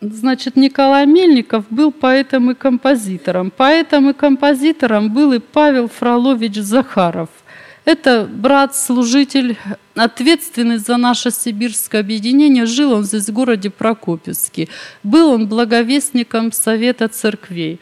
Значит, Николай Мельников был поэтом и композитором. Поэтом и композитором был и Павел Фролович Захаров. Это брат-служитель, ответственный за наше сибирское объединение. Жил он здесь, в городе Прокопьевске. Был он благовестником Совета церквей.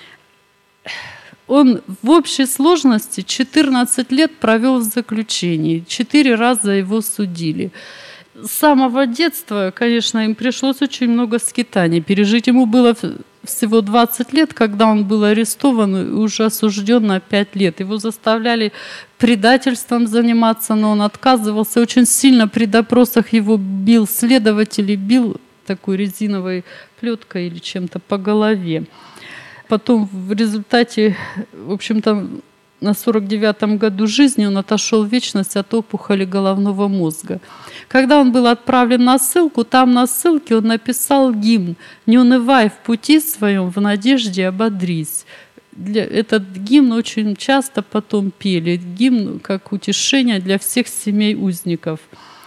Он в общей сложности 14 лет провел в заключении. 4 раза его судили. С самого детства, конечно, им пришлось очень много скитаний пережить. Ему было всего 20 лет, когда он был арестован и уже осужден на 5 лет. Его заставляли предательством заниматься, но он отказывался. Очень сильно при допросах его бил следователь, бил такой резиновой плеткой или чем-то по голове. Потом в результате, в общем-то, на 49-м году жизни он отошел в вечность от опухоли головного мозга. Когда он был отправлен на ссылку, там на ссылке он написал гимн «Не унывай в пути своем, в надежде ободрись». Этот гимн очень часто потом пели. Гимн как утешение для всех семей узников.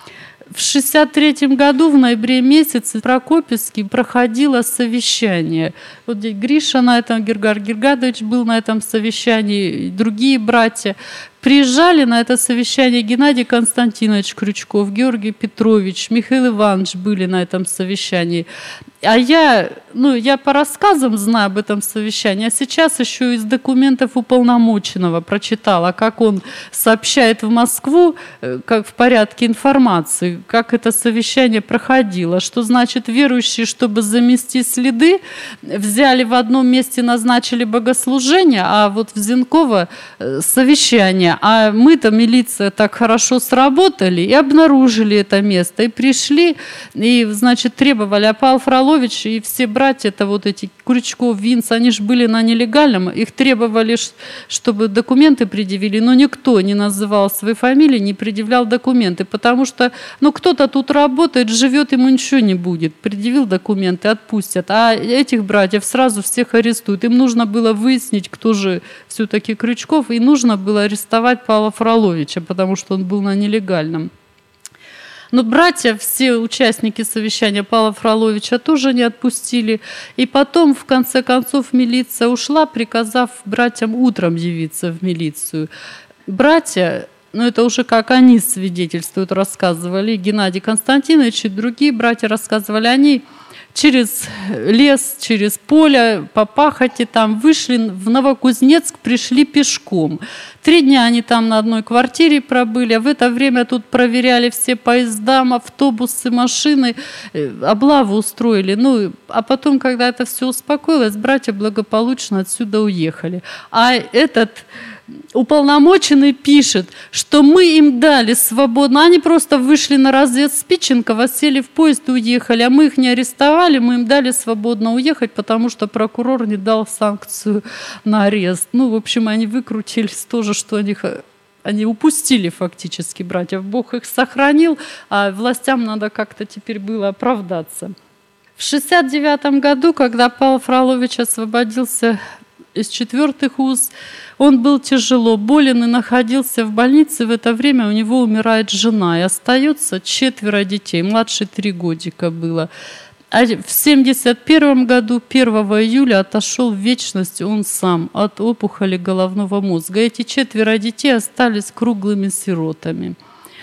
В 1963 году, в ноябре месяце, в Прокопьевске проходило совещание. Вот здесь Гриша на этом, Гергар Гергадович был на этом совещании, другие братья. Приезжали на это совещание Геннадий Константинович Крючков, Георгий Петрович, Михаил Иванович были на этом совещании. А я по рассказам знаю об этом совещании, а сейчас еще из документов уполномоченного прочитала, как он сообщает в Москву, как в порядке информации, как это совещание проходило, что значит верующие, чтобы замести следы, взяли в одном месте, назначили богослужение, а вот в Зенково совещание. А мы-то, милиция, так хорошо сработали и обнаружили это место, и пришли, и, значит, требовали, а Павел Фролович и все братья, это вот эти Крючков, Винц, они же были на нелегальном, их требовали, чтобы документы предъявили, но никто не называл своей фамилии, не предъявлял документы, потому что, кто-то тут работает, живет, ему ничего не будет, предъявил документы, отпустят, а этих братьев сразу всех арестуют. Им нужно было выяснить, кто же все-таки Крючков, и нужно было арестовать Павла Фроловича, потому что он был на нелегальном. Но братья, все участники совещания Павла Фроловича тоже не отпустили. И потом, в конце концов, милиция ушла, приказав братьям утром явиться в милицию. Братья, это уже как они свидетельствуют, рассказывали, Геннадий Константинович и другие братья рассказывали, они через лес, через поле, по пахоте там вышли в Новокузнецк, пришли пешком. 3 дня они там на одной квартире пробыли, а в это время тут проверяли все поезда, автобусы, машины, облаву устроили. А потом, когда это все успокоилось, братья благополучно отсюда уехали. А этот уполномоченный пишет, что мы им дали свободно. Они просто вышли на разъезд Спиченкова, сели в поезд и уехали. А мы их не арестовали, мы им дали свободно уехать, потому что прокурор не дал санкцию на арест. В общем, они выкрутились тоже, что они упустили фактически братьев. Бог их сохранил, а властям надо как-то теперь было оправдаться. В 1969 году, когда Павел Фролович освободился из 4-х уз, он был тяжело болен и находился в больнице. В это время у него умирает жена, и остается 4 детей, младше 3 годика было. А в 1971 году, 1 июля, отошел в вечность он сам от опухоли головного мозга. Эти 4 детей остались круглыми сиротами.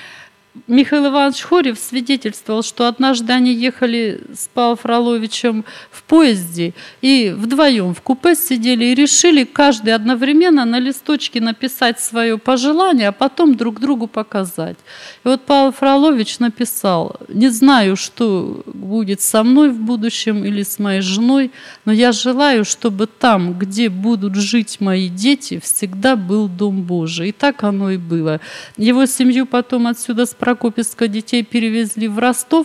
Михаил Иванович Хорев свидетельствовал, что однажды они ехали с Павлом Фроловичем в поезде и вдвоем в купе сидели и решили каждый одновременно на листочке написать свое пожелание, а потом друг другу показать. И вот Павел Фролович написал: «Не знаю, что будет со мной в будущем или с моей женой, но я желаю, чтобы там, где будут жить мои дети, всегда был Дом Божий». И так оно и было. Его семью потом отсюда с Прокопьевска детей перевезли в Ростов,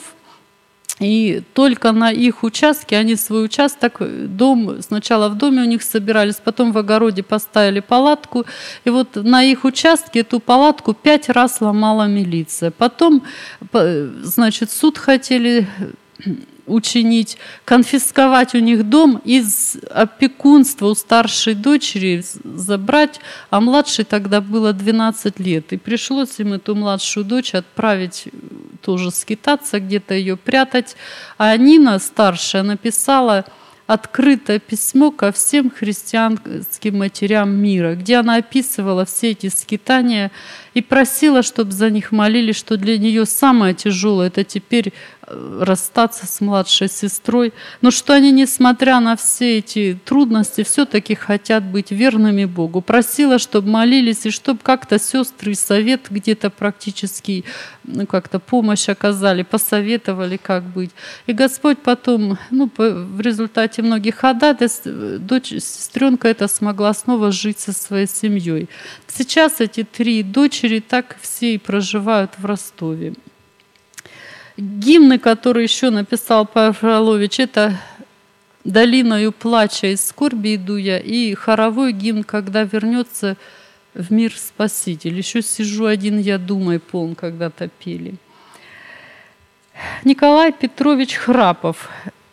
и только на их участке, они свой участок, дом, сначала в доме у них собирались, потом в огороде поставили палатку, и вот на их участке эту палатку 5 раз ломала милиция. Потом, значит, суд хотели учинить, конфисковать у них дом, из опекунства у старшей дочери забрать, а младшей тогда было 12 лет. И пришлось им эту младшую дочь отправить тоже скитаться, где-то ее прятать. А Нина, старшая, написала открытое письмо ко всем христианским матерям мира, где она описывала все эти скитания и просила, чтобы за них молились, что для нее самое тяжелое – это теперь расстаться с младшей сестрой, но что они, несмотря на все эти трудности, все-таки хотят быть верными Богу. Просила, чтобы молились, и чтобы как-то сестры и совет где-то практически, как-то помощь оказали, посоветовали, как быть. И Господь потом, в результате многих ходатайств, сестренка эта смогла снова жить со своей семьей. Сейчас эти 3 дочери так все и проживают в Ростове. Гимны, которые еще написал Павел Фролович, это «Долиною плача и скорби иду я» и хоровой гимн «Когда вернется в мир Спаситель». Еще «Сижу один я, думаю, полн», когда-то пели. Николай Петрович Храпов.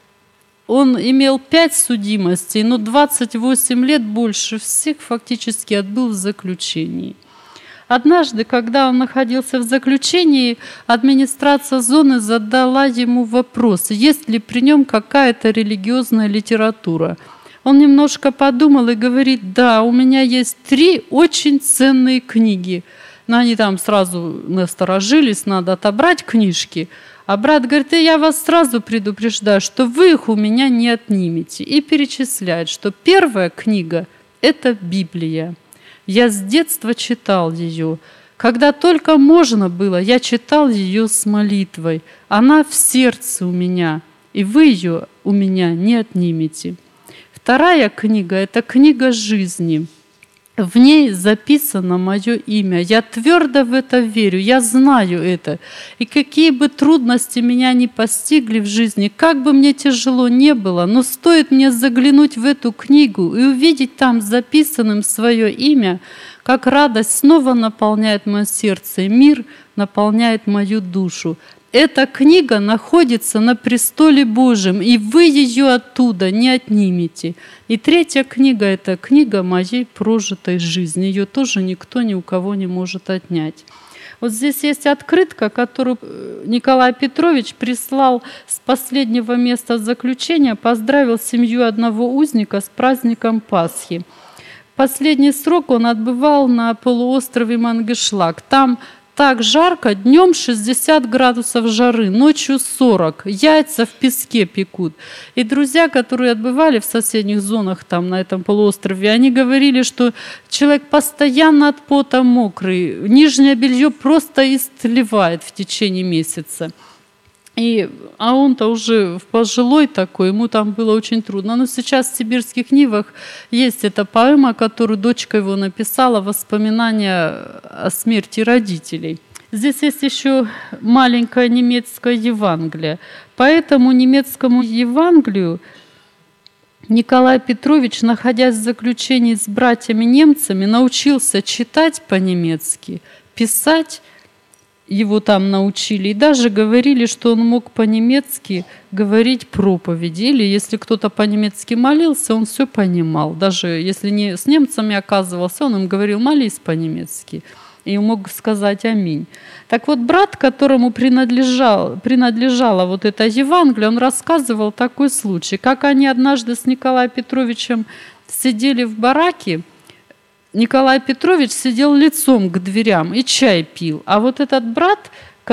Он имел 5 судимостей, но 28 лет больше всех фактически отбыл в заключении. Однажды, когда он находился в заключении, администрация зоны задала ему вопрос, есть ли при нем какая-то религиозная литература. Он немножко подумал и говорит: да, у меня есть 3 очень ценные книги. Но они там сразу насторожились, надо отобрать книжки. А брат говорит: я вас сразу предупреждаю, что вы их у меня не отнимете. И перечисляет, что первая книга – это Библия. Я с детства читал ее. Когда только можно было, я читал ее с молитвой. Она в сердце у меня, и вы ее у меня не отнимете. Вторая книга – это книга жизни. В ней записано мое имя. Я твердо в это верю, я знаю это. И какие бы трудности меня ни постигли в жизни, как бы мне тяжело не было, но стоит мне заглянуть в эту книгу и увидеть там записанным свое имя, как радость снова наполняет мое сердце, и мир наполняет мою душу. Эта книга находится на престоле Божьем, и вы ее оттуда не отнимете. И третья книга – это книга моей прожитой жизни. Ее тоже никто ни у кого не может отнять. Вот здесь есть открытка, которую Николай Петрович прислал с последнего места заключения, поздравил семью одного узника с праздником Пасхи. Последний срок он отбывал на полуострове Мангышлак. Там так жарко, днем 60 градусов жары, ночью 40, яйца в песке пекут. И друзья, которые отбывали в соседних зонах там на этом полуострове, они говорили, что человек постоянно от пота мокрый, нижнее белье просто истлевает в течение месяца. А он-то уже пожилой такой, ему там было очень трудно. Но сейчас в «Сибирских Нивах» есть эта поэма, которую дочка его написала, воспоминания о смерти родителей. Здесь есть еще маленькое немецкое Евангелие. По этому немецкому Евангелию Николай Петрович, находясь в заключении с братьями-немцами, научился читать по-немецки, писать. Его там научили, и даже говорили, что он мог по-немецки говорить проповеди, или если кто-то по-немецки молился, он все понимал. Даже если не с немцами оказывался, он им говорил: молись по-немецки, и мог сказать аминь. Так вот, брат, которому принадлежало вот это Евангелие, он рассказывал такой случай, как они однажды с Николаем Петровичем сидели в бараке. Николай Петрович сидел лицом к дверям и чай пил. А вот этот брат,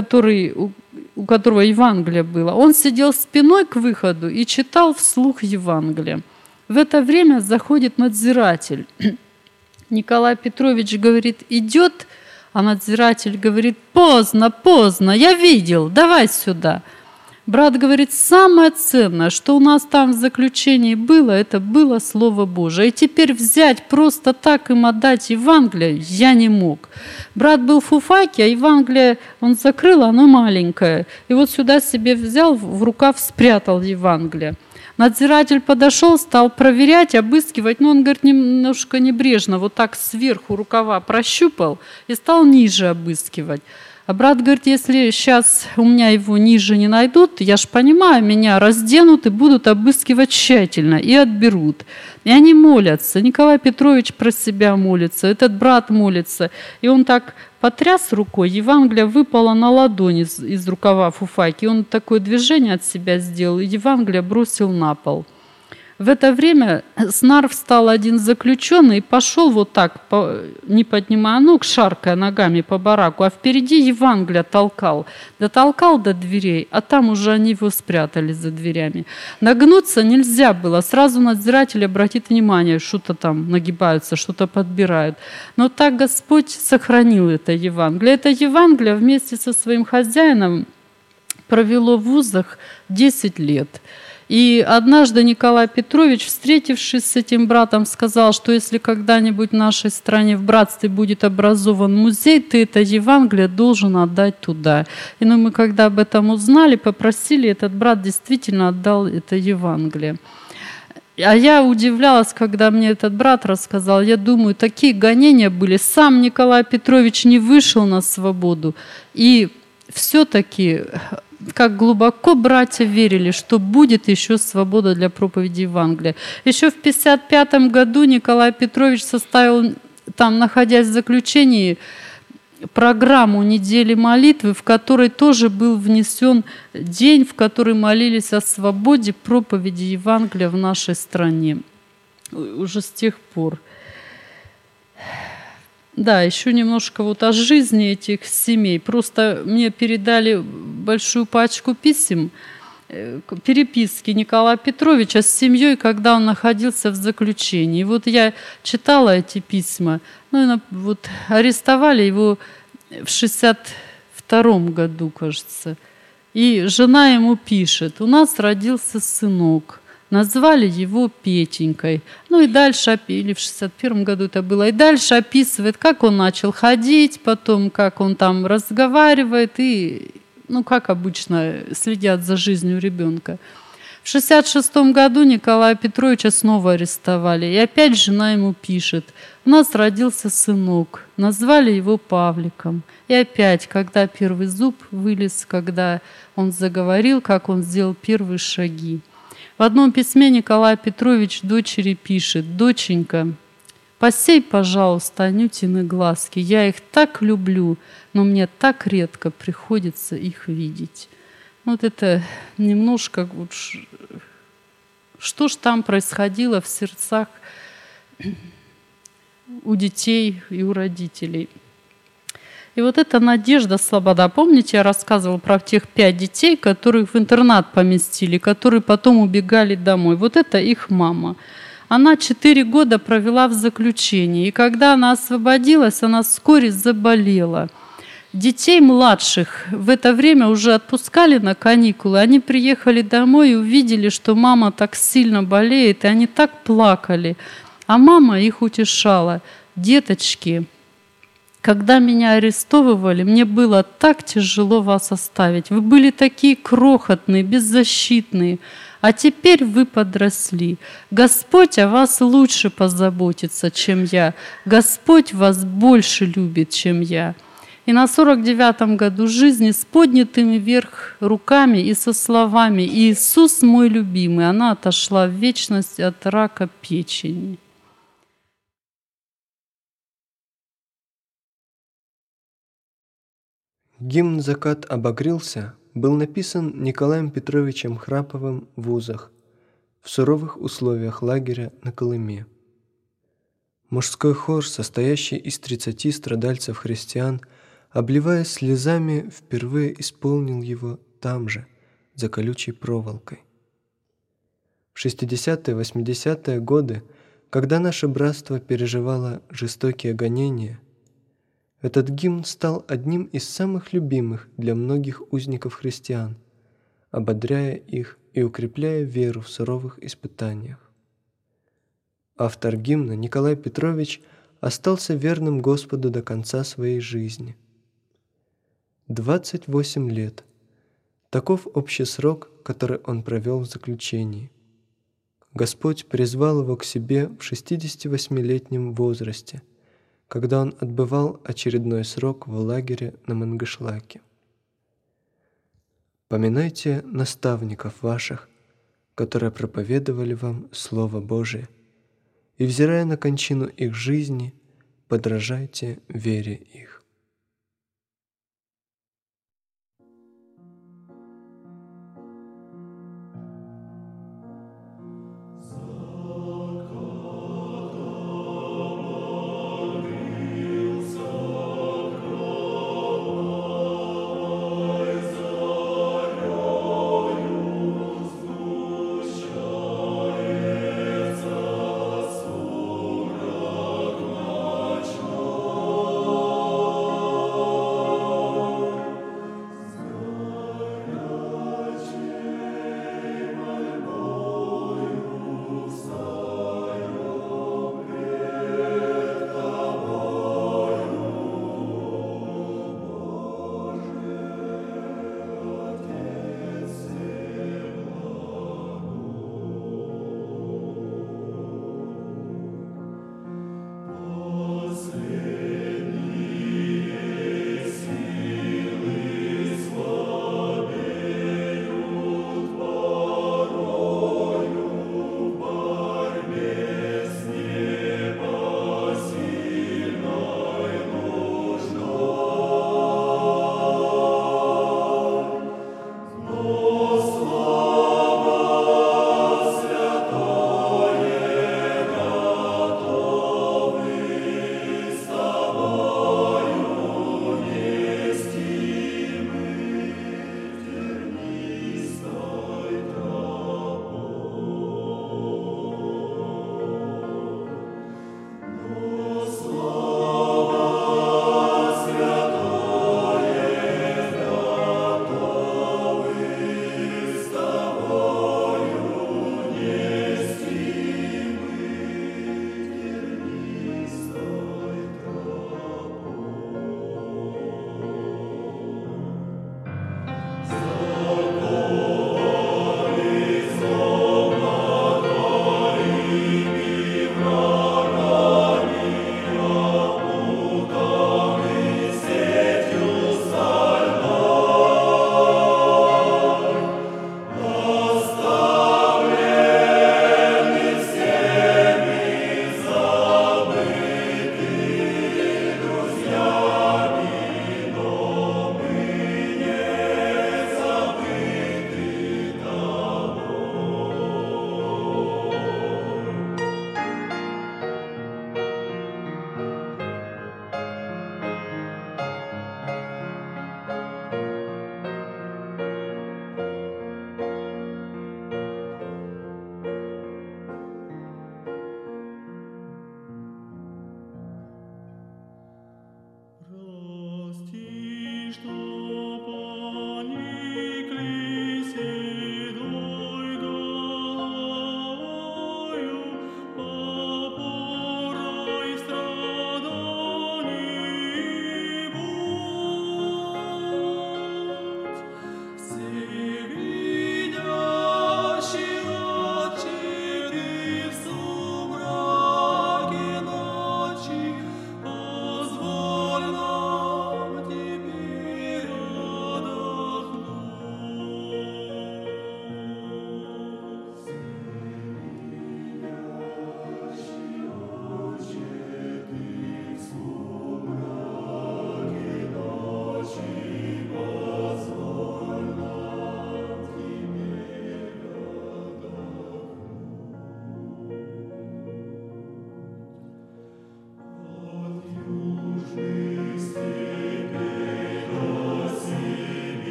у которого Евангелие было, он сидел спиной к выходу и читал вслух Евангелие. В это время заходит надзиратель. Николай Петрович говорит: идет, а надзиратель говорит: поздно, я видел, давай сюда. Брат говорит: самое ценное, что у нас там в заключении было, это было Слово Божие. И теперь взять просто так им отдать Евангелие я не мог. Брат был в фуфайке, а Евангелие он закрыл, оно маленькое. И вот сюда себе взял, в рукав спрятал Евангелие. Надзиратель подошел, стал проверять, обыскивать, но он, говорит, немножко небрежно, вот так сверху рукава прощупал и стал ниже обыскивать. А брат говорит, если сейчас у меня его ниже не найдут, я ж понимаю, меня разденут и будут обыскивать тщательно, и отберут. И они молятся. Николай Петрович про себя молится, этот брат молится. И он так потряс рукой, Евангелие выпало на ладонь из рукава фуфайки. Он такое движение от себя сделал, и Евангелие бросил на пол. В это время с нар встал один заключенный и пошел вот так, не поднимая ног, шаркая ногами по бараку, а впереди Евангелие толкал. Дотолкал до дверей, а там уже они его спрятали за дверями. Нагнуться нельзя было, сразу надзиратель обратит внимание, что-то там нагибаются, что-то подбирают. Но так Господь сохранил это Евангелие. Это Евангелие вместе со своим хозяином провело в вузах 10 лет. И однажды Николай Петрович, встретившись с этим братом, сказал, что если когда-нибудь в нашей стране в братстве будет образован музей, ты это Евангелие должен отдать туда. И мы, когда об этом узнали, попросили, этот брат действительно отдал это Евангелие. А я удивлялась, когда мне этот брат рассказал. Я думаю, такие гонения были. Сам Николай Петрович не вышел на свободу. И все-таки... как глубоко братья верили, что будет еще свобода для проповеди Евангелия. Еще в 1955 году Николай Петрович составил, там, находясь в заключении, программу недели молитвы, в которой тоже был внесен день, в который молились о свободе проповеди Евангелия в нашей стране. Уже с тех пор. Да, еще немножко вот о жизни этих семей. Просто мне передали большую пачку писем, переписки Николая Петровича с семьей, когда он находился в заключении. И вот я читала эти письма. Вот арестовали его в 1962 году, кажется. И жена ему пишет: «У нас родился сынок. Назвали его Петенькой». И дальше, или в 1961 году это было, и дальше описывает, как он начал ходить, потом, как он там разговаривает, и, как обычно, следят за жизнью ребенка. В 1966 году Николая Петровича снова арестовали, и опять жена ему пишет: «У нас родился сынок, назвали его Павликом». И опять, когда первый зуб вылез, когда он заговорил, как он сделал первые шаги. В одном письме Николай Петрович дочери пишет: «Доченька, посей, пожалуйста, Анютины глазки. Я их так люблю, но мне так редко приходится их видеть». Вот это немножко, что ж там происходило в сердцах у детей и у родителей. И вот эта Надежда Слобода, помните, я рассказывала про тех 5 детей, которых в интернат поместили, которые потом убегали домой. Вот это их мама. Она 4 года провела в заключении, и когда она освободилась, она вскоре заболела. Детей младших в это время уже отпускали на каникулы. Они приехали домой и увидели, что мама так сильно болеет, и они так плакали. А мама их утешала: «Деточки, когда меня арестовывали, мне было так тяжело вас оставить. Вы были такие крохотные, беззащитные, а теперь вы подросли. Господь о вас лучше позаботится, чем я. Господь вас больше любит, чем я». И на 49-м году жизни с поднятыми вверх руками и со словами: «Иисус мой любимый», она отошла в вечность от рака печени. Гимн «Закат обогрелся» был написан Николаем Петровичем Храповым в Узах в суровых условиях лагеря на Колыме. Мужской хор, состоящий из 30 страдальцев-христиан, обливаясь слезами, впервые исполнил его там же, за колючей проволокой. В 60-80-е годы, когда наше братство переживало жестокие гонения, этот гимн стал одним из самых любимых для многих узников-христиан, ободряя их и укрепляя веру в суровых испытаниях. Автор гимна Николай Петрович остался верным Господу до конца своей жизни. 28 лет – таков общий срок, который он провел в заключении. Господь призвал его к себе в 68-летнем возрасте, когда он отбывал очередной срок в лагере на Мангышлаке. Поминайте наставников ваших, которые проповедовали вам Слово Божие, и, взирая на кончину их жизни, подражайте вере их.